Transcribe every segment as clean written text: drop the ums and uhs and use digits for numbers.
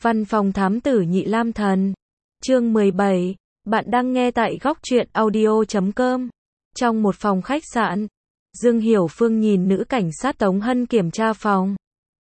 Văn phòng thám tử Nhị Lam Thần. Chương 17. Bạn đang nghe tại góc truyện audio.com. Trong một phòng khách sạn, Dương Hiểu Phương nhìn nữ cảnh sát Tống Hân kiểm tra phòng.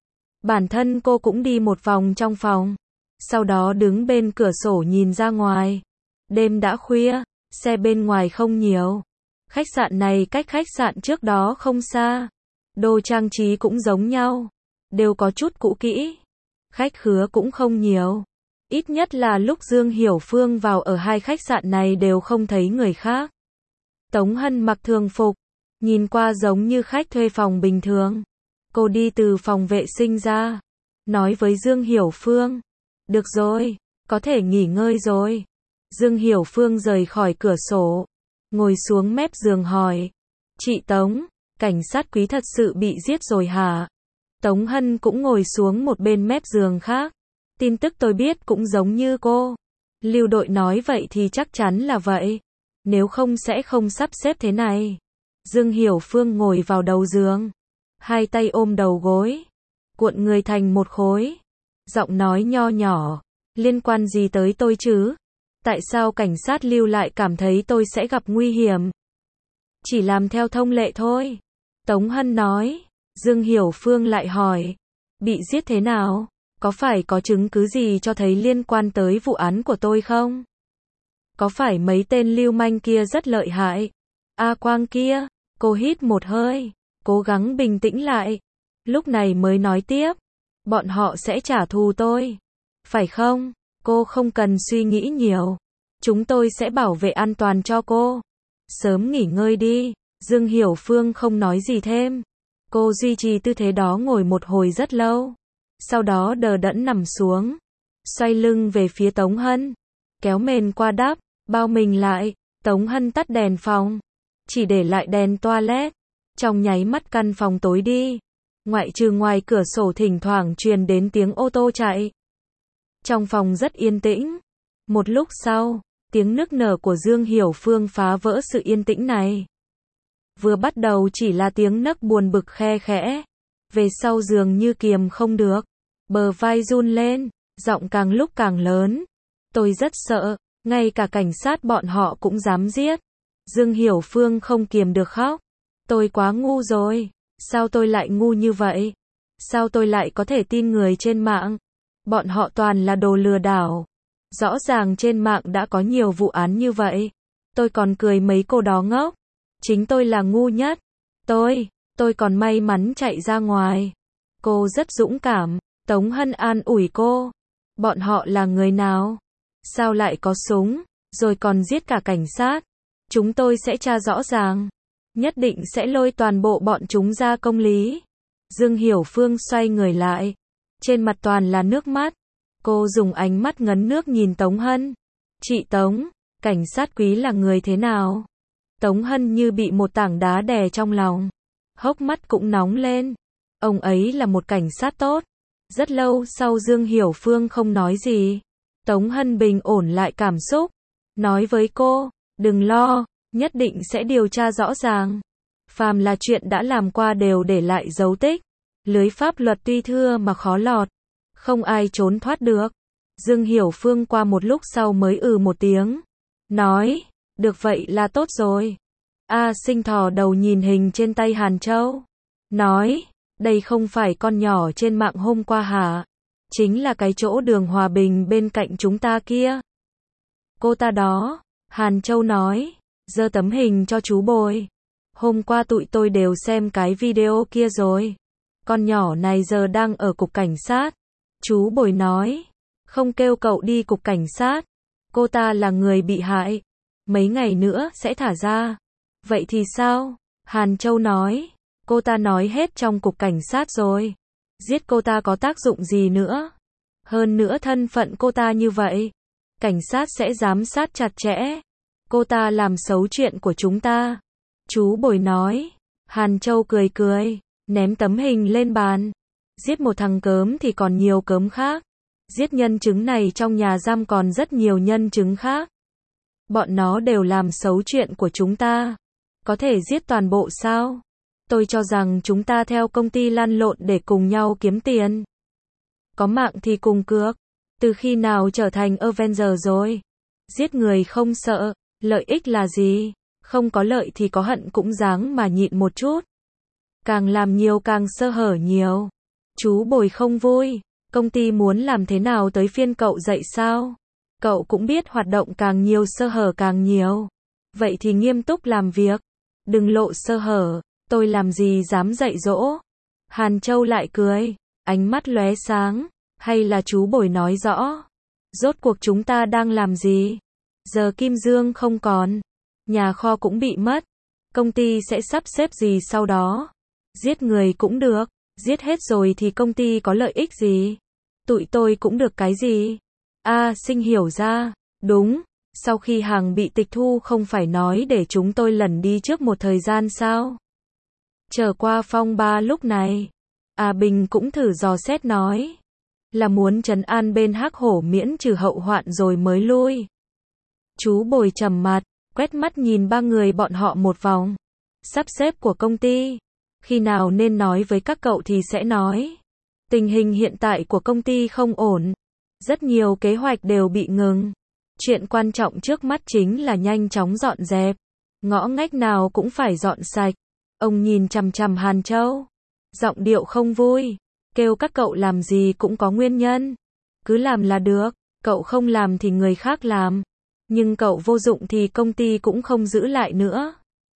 Bản thân cô cũng đi một vòng trong phòng, sau đó đứng bên cửa sổ nhìn ra ngoài. Đêm đã khuya, xe bên ngoài không nhiều. Khách sạn này cách khách sạn trước đó không xa. Đồ trang trí cũng giống nhau, đều có chút cũ kỹ. Khách khứa cũng không nhiều. Ít nhất là lúc Dương Hiểu Phương vào ở hai khách sạn này đều không thấy người khác. Tống Hân mặc thường phục, nhìn qua giống như khách thuê phòng bình thường. Cô đi từ phòng vệ sinh ra, nói với Dương Hiểu Phương, được rồi, có thể nghỉ ngơi rồi. Dương Hiểu Phương rời khỏi cửa sổ, ngồi xuống mép giường hỏi, chị Tống, cảnh sát Quý thật sự bị giết rồi hả? Tống Hân cũng ngồi xuống một bên mép giường khác. Tin tức tôi biết cũng giống như cô. Lưu đội nói vậy thì chắc chắn là vậy. Nếu không sẽ không sắp xếp thế này. Dương Hiểu Phương ngồi vào đầu giường, hai tay ôm đầu gối, cuộn người thành một khối. Giọng nói nho nhỏ, liên quan gì tới tôi chứ? Tại sao cảnh sát Lưu lại cảm thấy tôi sẽ gặp nguy hiểm? Chỉ làm theo thông lệ thôi. Tống Hân nói. Dương Hiểu Phương lại hỏi, bị giết thế nào? Có phải có chứng cứ gì cho thấy liên quan tới vụ án của tôi không? Có phải mấy tên lưu manh kia rất lợi hại? A Quang kia, cô hít một hơi, cố gắng bình tĩnh lại. Lúc này mới nói tiếp, bọn họ sẽ trả thù tôi. Phải không? Cô không cần suy nghĩ nhiều. Chúng tôi sẽ bảo vệ an toàn cho cô. Sớm nghỉ ngơi đi. Dương Hiểu Phương không nói gì thêm. Cô duy trì tư thế đó ngồi một hồi rất lâu. Sau đó đờ đẫn nằm xuống, xoay lưng về phía Tống Hân, kéo mền qua đắp, bao mình lại. Tống Hân tắt đèn phòng, chỉ để lại đèn toilet. Trong nháy mắt căn phòng tối đi, ngoại trừ ngoài cửa sổ thỉnh thoảng truyền đến tiếng ô tô chạy. Trong phòng rất yên tĩnh. Một lúc sau, tiếng nức nở của Dương Hiểu Phương phá vỡ sự yên tĩnh này. Vừa bắt đầu chỉ là tiếng nấc buồn bực khe khẽ, về sau dường như kiềm không được, bờ vai run lên, giọng càng lúc càng lớn. Tôi rất sợ, ngay cả cảnh sát bọn họ cũng dám giết. Dương Hiểu Phương không kiềm được khóc. Tôi quá ngu rồi, sao tôi lại ngu như vậy? Sao tôi lại có thể tin người trên mạng? Bọn họ toàn là đồ lừa đảo. Rõ ràng trên mạng đã có nhiều vụ án như vậy. Tôi còn cười mấy cô đó ngốc. Chính tôi là ngu nhất. Tôi còn may mắn chạy ra ngoài. Cô rất dũng cảm. Tống Hân an ủi cô. Bọn họ là người nào? Sao lại có súng, rồi còn giết cả cảnh sát? Chúng tôi sẽ tra rõ ràng. Nhất định sẽ lôi toàn bộ bọn chúng ra công lý. Dương Hiểu Phương xoay người lại. Trên mặt toàn là nước mắt. Cô dùng ánh mắt ngấn nước nhìn Tống Hân. Chị Tống, cảnh sát Quý là người thế nào? Tống Hân như bị một tảng đá đè trong lòng. Hốc mắt cũng nóng lên. Ông ấy là một cảnh sát tốt. Rất lâu sau Dương Hiểu Phương không nói gì. Tống Hân bình ổn lại cảm xúc. Nói với cô, đừng lo, nhất định sẽ điều tra rõ ràng. Phàm là chuyện đã làm qua đều để lại dấu tích. Lưới pháp luật tuy thưa mà khó lọt. Không ai trốn thoát được. Dương Hiểu Phương qua một lúc sau mới một tiếng. Nói, được vậy là tốt rồi. A Sinh thò đầu nhìn hình trên tay Hàn Châu. Nói, đây không phải con nhỏ trên mạng hôm qua hả? Chính là cái chỗ đường Hòa Bình bên cạnh chúng ta kia. Cô ta đó, Hàn Châu nói, giơ tấm hình cho chú Bồi. Hôm qua tụi tôi đều xem cái video kia rồi. Con nhỏ này giờ đang ở cục cảnh sát. Chú Bồi nói, không kêu cậu đi cục cảnh sát. Cô ta là người bị hại. Mấy ngày nữa sẽ thả ra. Vậy thì sao? Hàn Châu nói, cô ta nói hết trong cục cảnh sát rồi. Giết cô ta có tác dụng gì nữa? Hơn nữa thân phận cô ta như vậy, cảnh sát sẽ giám sát chặt chẽ. Cô ta làm xấu chuyện của chúng ta. Chú Bồi nói. Hàn Châu cười cười, ném tấm hình lên bàn. Giết một thằng cớm thì còn nhiều cớm khác. Giết nhân chứng này trong nhà giam còn rất nhiều nhân chứng khác. Bọn nó đều làm xấu chuyện của chúng ta. Có thể giết toàn bộ sao? Tôi cho rằng chúng ta theo công ty lăn lộn để cùng nhau kiếm tiền. Có mạng thì cùng cược. Từ khi nào trở thành Avenger rồi? Giết người không sợ, lợi ích là gì? Không có lợi thì có hận cũng ráng mà nhịn một chút. Càng làm nhiều càng sơ hở nhiều. Chú Bồi không vui, công ty muốn làm thế nào tới phiên cậu dạy sao? Cậu cũng biết hoạt động càng nhiều sơ hở càng nhiều. Vậy thì nghiêm túc làm việc, đừng lộ sơ hở, tôi làm gì dám dạy dỗ. Hàn Châu lại cười, ánh mắt lóe sáng, hay là chú Bồi nói rõ. Rốt cuộc chúng ta đang làm gì? Giờ Kim Dương không còn, nhà kho cũng bị mất, công ty sẽ sắp xếp gì sau đó? Giết người cũng được, giết hết rồi thì công ty có lợi ích gì? Tụi tôi cũng được cái gì? Sinh hiểu ra, đúng, sau khi hàng bị tịch thu không phải nói để chúng tôi lẩn đi trước một thời gian sao? Trở qua phong ba lúc này, Bình cũng thử dò xét nói, là muốn trấn an bên Hắc Hổ miễn trừ hậu hoạn rồi mới lui. Chú Bồi trầm mặt, quét mắt nhìn ba người bọn họ một vòng. Sắp xếp của công ty, khi nào nên nói với các cậu thì sẽ nói. Tình hình hiện tại của công ty không ổn, rất nhiều kế hoạch đều bị ngừng. Chuyện quan trọng trước mắt chính là nhanh chóng dọn dẹp, ngõ ngách nào cũng phải dọn sạch. Ông nhìn chằm chằm Hàn Châu, giọng điệu không vui, kêu các cậu làm gì cũng có nguyên nhân. Cứ làm là được, cậu không làm thì người khác làm. Nhưng cậu vô dụng thì công ty cũng không giữ lại nữa.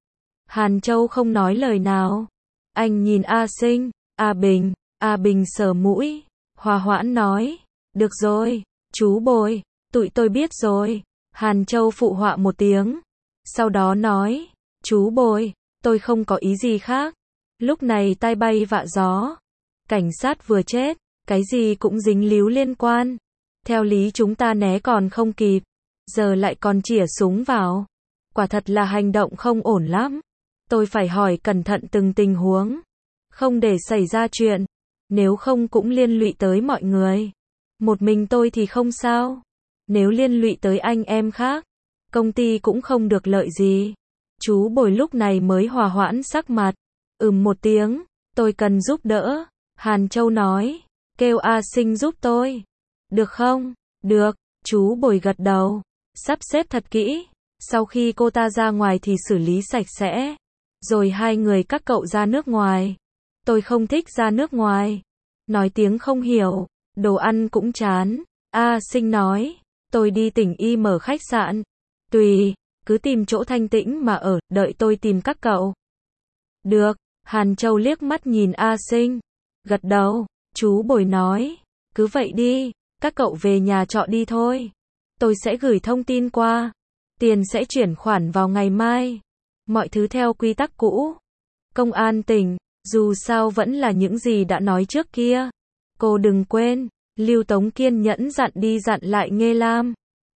Hàn Châu không nói lời nào. Anh nhìn A Sinh, A Bình, A Bình sờ mũi, hòa hoãn nói, được rồi, chú Bồi, tụi tôi biết rồi. Hàn Châu phụ họa một tiếng, sau đó nói, chú Bồi, tôi không có ý gì khác. Lúc này tai bay vạ gió, cảnh sát vừa chết, cái gì cũng dính líu liên quan. Theo lý chúng ta né còn không kịp, giờ lại còn chĩa súng vào. Quả thật là hành động không ổn lắm. Tôi phải hỏi cẩn thận từng tình huống, không để xảy ra chuyện, nếu không cũng liên lụy tới mọi người. Một mình tôi thì không sao, nếu liên lụy tới anh em khác, công ty cũng không được lợi gì. Chú Bồi lúc này mới hòa hoãn sắc mặt, một tiếng, tôi cần giúp đỡ. Hàn Châu nói, kêu A Sinh giúp tôi. Được không? Được, chú Bồi gật đầu, sắp xếp thật kỹ, sau khi cô ta ra ngoài thì xử lý sạch sẽ. Rồi hai người các cậu ra nước ngoài. Tôi không thích ra nước ngoài. Nói tiếng không hiểu, đồ ăn cũng chán. A Sinh nói, tôi đi tỉnh Y mở khách sạn. Tùy, cứ tìm chỗ thanh tĩnh mà ở, đợi tôi tìm các cậu. Được, Hàn Châu liếc mắt nhìn A Sinh, gật đầu. Chú Bồi nói, cứ vậy đi, các cậu về nhà trọ đi thôi. Tôi sẽ gửi thông tin qua. Tiền sẽ chuyển khoản vào ngày mai. Mọi thứ theo quy tắc cũ. Công an tỉnh, dù sao vẫn là những gì đã nói trước kia. Cô đừng quên, Lưu Tống kiên nhẫn dặn đi dặn lại Nghê Lam.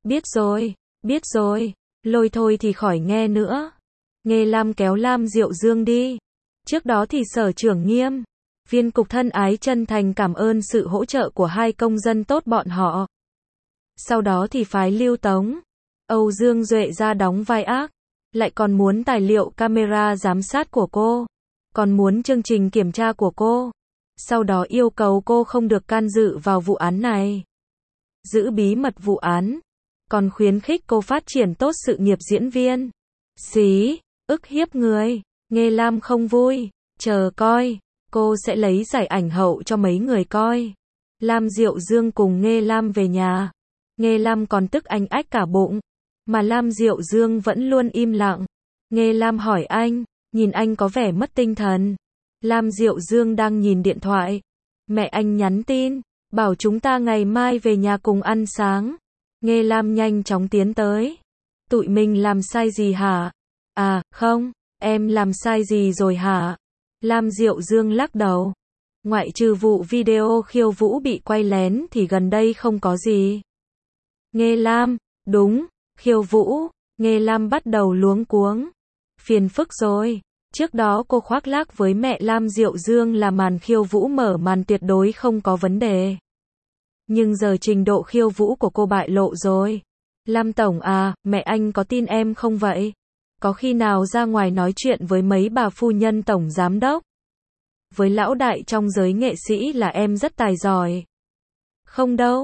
Biết rồi, lôi thôi thì khỏi nghe nữa. Nghê Lam kéo Lam Diệu Dương đi. Trước đó thì Sở trưởng Nghiêm, Viên cục thân ái chân thành cảm ơn sự hỗ trợ của hai công dân tốt bọn họ. Sau đó thì phái Lưu Tống, Âu Dương Duệ ra đóng vai ác. Lại còn muốn tài liệu camera giám sát của cô, còn muốn chương trình kiểm tra của cô. Sau đó yêu cầu cô không được can dự vào vụ án này, giữ bí mật vụ án, còn khuyến khích cô phát triển tốt sự nghiệp diễn viên. Xí, ức hiếp người. Nghê Lam không vui, chờ coi, cô sẽ lấy giải ảnh hậu cho mấy người coi. Lam Diệu Dương cùng Nghê Lam về nhà. Nghê Lam còn tức anh ách cả bụng, mà Lam Diệu Dương vẫn luôn im lặng. Nghê Lam hỏi anh, nhìn anh có vẻ mất tinh thần. Lam Diệu Dương đang nhìn điện thoại. Mẹ anh nhắn tin, bảo chúng ta ngày mai về nhà cùng ăn sáng. Nghê Lam nhanh chóng tiến tới. Tụi mình làm sai gì hả? Không, em làm sai gì rồi hả? Lam Diệu Dương lắc đầu. Ngoại trừ vụ video khiêu vũ bị quay lén thì gần đây không có gì. Nghê Lam, đúng, khiêu vũ. Nghê Lam bắt đầu luống cuống. Phiền phức rồi. Trước đó cô khoác lác với mẹ Lam Diệu Dương là màn khiêu vũ mở màn tuyệt đối không có vấn đề. Nhưng giờ trình độ khiêu vũ của cô bại lộ rồi. Lam Tổng mẹ anh có tin em không vậy? Có khi nào ra ngoài nói chuyện với mấy bà phu nhân tổng giám đốc? Với lão đại trong giới nghệ sĩ là em rất tài giỏi. Không đâu,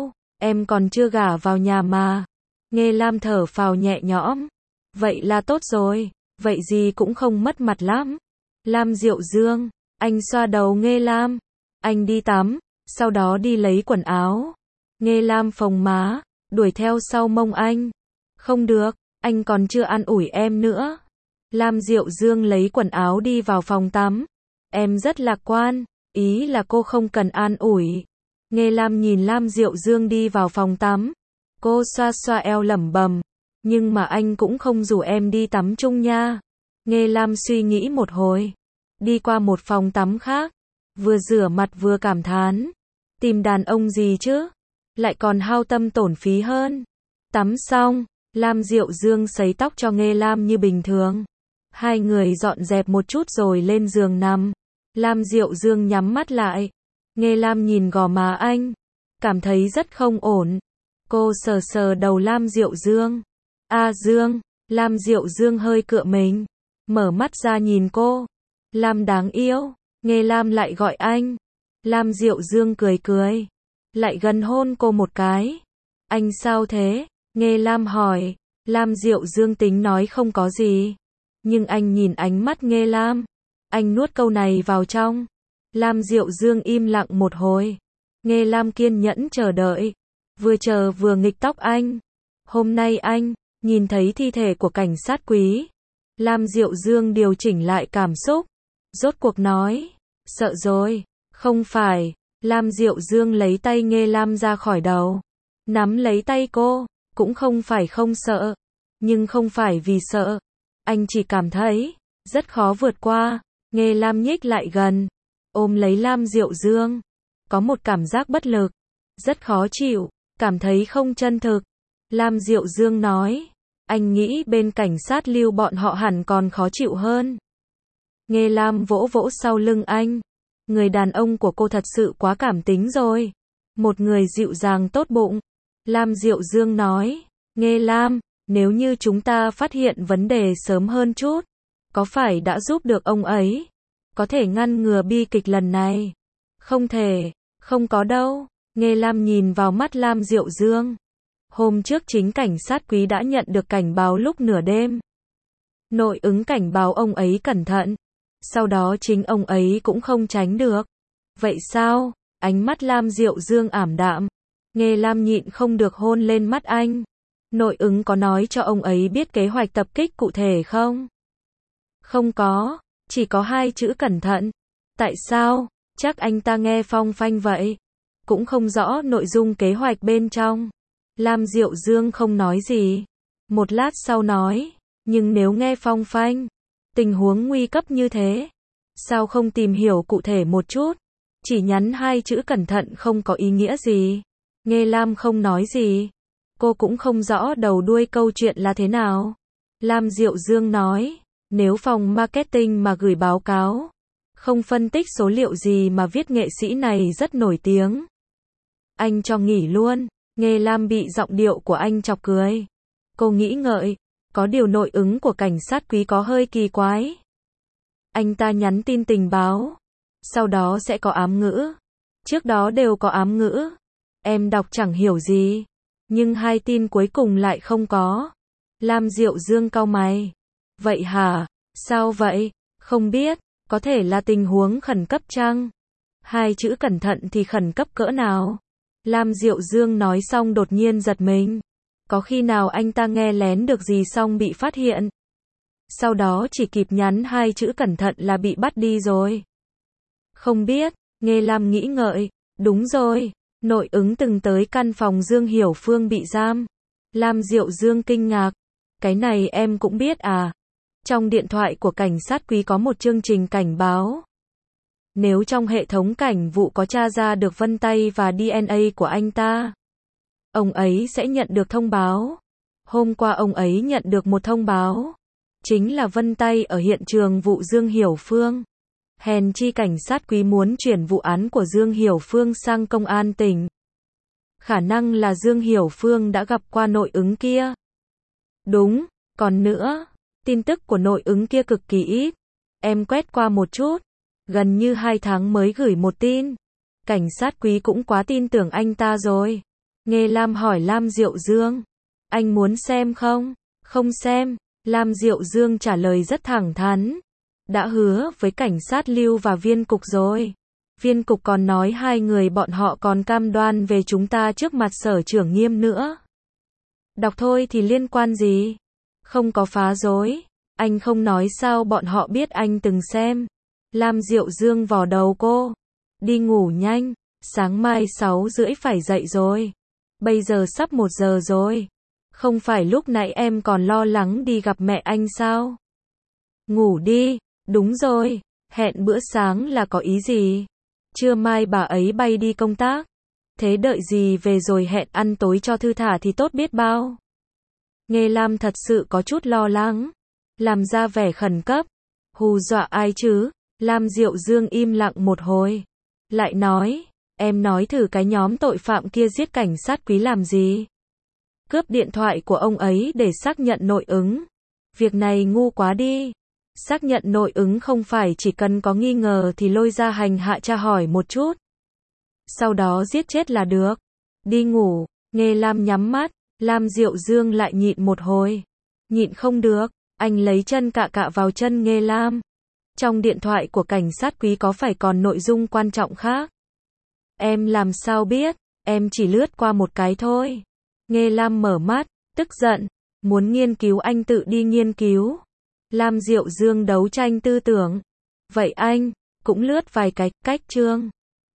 Em còn chưa gả vào nhà mà. Nghe Lam thở phào nhẹ nhõm. Vậy là tốt rồi, vậy gì cũng không mất mặt lắm. Lam Diệu Dương, anh xoa đầu Nghe Lam. Anh đi tắm, sau đó đi lấy quần áo. Nghe Lam phồng má, đuổi theo sau mông anh. Không được, anh còn chưa an ủi em nữa. Lam Diệu Dương lấy quần áo đi vào phòng tắm. Em rất lạc quan, ý là cô không cần an ủi. Nghe Lam nhìn Lam Diệu Dương đi vào phòng tắm. Cô xoa xoa eo lẩm bẩm. Nhưng mà anh cũng không rủ em đi tắm chung nha. Nghe Lam suy nghĩ một hồi. Đi qua một phòng tắm khác. Vừa rửa mặt vừa cảm thán. Tìm đàn ông gì chứ? Lại còn hao tâm tổn phí hơn. Tắm xong, Lam Diệu Dương sấy tóc cho Nghe Lam như bình thường. Hai người dọn dẹp một chút rồi lên giường nằm. Lam Diệu Dương nhắm mắt lại. Nghe Lam nhìn gò má anh. Cảm thấy rất không ổn. Cô sờ sờ đầu Lam Diệu Dương. Dương. Lam Diệu Dương hơi cựa mình. Mở mắt ra nhìn cô. Lam đáng yêu. Nghe Lam lại gọi anh. Lam Diệu Dương cười cười. Lại gần hôn cô một cái. Anh sao thế? Nghe Lam hỏi. Lam Diệu Dương tính nói không có gì. Nhưng anh nhìn ánh mắt Nghe Lam. Anh nuốt câu này vào trong. Lam Diệu Dương im lặng một hồi. Nghe Lam kiên nhẫn chờ đợi. Vừa chờ vừa nghịch tóc anh. Hôm nay anh nhìn thấy thi thể của cảnh sát Quý. Lam Diệu Dương điều chỉnh lại cảm xúc. Rốt cuộc nói. Sợ rồi. Không phải. Lam Diệu Dương lấy tay Nghe Lam ra khỏi đầu. Nắm lấy tay cô. Cũng không phải không sợ. Nhưng không phải vì sợ. Anh chỉ cảm thấy rất khó vượt qua. Nghe Lam nhích lại gần. Ôm lấy Lam Diệu Dương. Có một cảm giác bất lực. Rất khó chịu. Cảm thấy không chân thực. Lam Diệu Dương nói. Anh nghĩ bên cảnh sát Lưu bọn họ hẳn còn khó chịu hơn. Nghe Lam vỗ vỗ sau lưng anh. Người đàn ông của cô thật sự quá cảm tính rồi. Một người dịu dàng tốt bụng. Lam Diệu Dương nói. Nghe Lam, nếu như chúng ta phát hiện vấn đề sớm hơn chút. Có phải đã giúp được ông ấy? Có thể ngăn ngừa bi kịch lần này. Không thể, không có đâu. Nghe Lam nhìn vào mắt Lam Diệu Dương. Hôm trước chính cảnh sát Quý đã nhận được cảnh báo lúc nửa đêm. Nội ứng cảnh báo ông ấy cẩn thận. Sau đó chính ông ấy cũng không tránh được. Vậy sao? Ánh mắt Lam Diệu Dương ảm đạm. Nghe Lam nhịn không được hôn lên mắt anh. Nội ứng có nói cho ông ấy biết kế hoạch tập kích cụ thể không? Không có, chỉ có 2 chữ cẩn thận. Tại sao? Chắc anh ta nghe phong phanh vậy. Cũng không rõ nội dung kế hoạch bên trong. Lam Diệu Dương không nói gì. Một lát sau nói, nhưng nếu nghe phong phanh, tình huống nguy cấp như thế, sao không tìm hiểu cụ thể một chút? Chỉ nhắn 2 chữ cẩn thận không có ý nghĩa gì. Nghe Lam không nói gì. Cô cũng không rõ đầu đuôi câu chuyện là thế nào. Lam Diệu Dương nói, nếu phòng marketing mà gửi báo cáo, không phân tích số liệu gì mà viết nghệ sĩ này rất nổi tiếng. Anh cho nghỉ luôn. Nghe Lam bị giọng điệu của anh chọc cười. Cô nghĩ ngợi, có điều nội ứng của cảnh sát Quý có hơi kỳ quái. Anh ta nhắn tin tình báo, sau đó sẽ có ám ngữ. Trước đó đều có ám ngữ. Em đọc chẳng hiểu gì, nhưng 2 tin cuối cùng lại không có. Lam Diệu Dương cau mày. Vậy hả? Sao vậy? Không biết, có thể là tình huống khẩn cấp chăng? 2 chữ cẩn thận thì khẩn cấp cỡ nào? Lam Diệu Dương nói xong đột nhiên giật mình. Có khi nào anh ta nghe lén được gì xong bị phát hiện? Sau đó chỉ kịp nhắn 2 chữ cẩn thận là bị bắt đi rồi. Không biết, Nghe Lam nghĩ ngợi. Đúng rồi, nội ứng từng tới căn phòng Dương Hiểu Phương bị giam. Lam Diệu Dương kinh ngạc. Cái này em cũng biết à? Trong điện thoại của cảnh sát Quý có một chương trình cảnh báo. Nếu trong hệ thống cảnh vụ có tra ra được vân tay và DNA của anh ta, ông ấy sẽ nhận được thông báo. Hôm qua ông ấy nhận được một thông báo. Chính là vân tay ở hiện trường vụ Dương Hiểu Phương. Hèn chi cảnh sát Quý muốn chuyển vụ án của Dương Hiểu Phương sang công an tỉnh. Khả năng là Dương Hiểu Phương đã gặp qua nội ứng kia. Đúng, còn nữa, tin tức của nội ứng kia cực kỳ ít. Em quét qua một chút. Gần như 2 tháng mới gửi một tin. Cảnh sát Quý cũng quá tin tưởng anh ta rồi. Nghe Lam hỏi Lam Diệu Dương. Anh muốn xem không? Không xem. Lam Diệu Dương trả lời rất thẳng thắn. Đã hứa với cảnh sát Lưu và viên cục rồi. Viên cục còn nói hai người bọn họ còn cam đoan về chúng ta trước mặt Sở trưởng Nghiêm nữa. Đọc thôi thì liên quan gì? Không có phá rối. Anh không nói sao bọn họ biết anh từng xem. Lam Diệu Dương vò đầu cô. Đi ngủ nhanh. Sáng mai 6:30 phải dậy rồi. Bây giờ sắp 1 giờ rồi. Không phải lúc nãy em còn lo lắng đi gặp mẹ anh sao? Ngủ đi. Đúng rồi. Hẹn bữa sáng là có ý gì? Trưa mai bà ấy bay đi công tác. Thế đợi gì về rồi hẹn ăn tối cho thư thả thì tốt biết bao. Nghe Lam thật sự có chút lo lắng. Làm ra vẻ khẩn cấp. Hù dọa ai chứ? Lam Diệu Dương im lặng một hồi. Lại nói, em nói thử cái nhóm tội phạm kia giết cảnh sát Quý làm gì? Cướp điện thoại của ông ấy để xác nhận nội ứng. Việc này ngu quá đi. Xác nhận nội ứng không phải chỉ cần có nghi ngờ thì lôi ra hành hạ tra hỏi một chút. Sau đó giết chết là được. Đi ngủ. Nghe Lam nhắm mắt. Lam Diệu Dương lại nhịn một hồi. Nhịn không được. Anh lấy chân cạ cạ vào chân Nghe Lam. Trong điện thoại của cảnh sát Quý có phải còn nội dung quan trọng khác? Em làm sao biết? Em chỉ lướt qua một cái thôi. Nghe Lam mở mắt, tức giận. Muốn nghiên cứu anh tự đi nghiên cứu. Lam Diệu Dương đấu tranh tư tưởng. Vậy anh, cũng lướt vài cái, cách chương.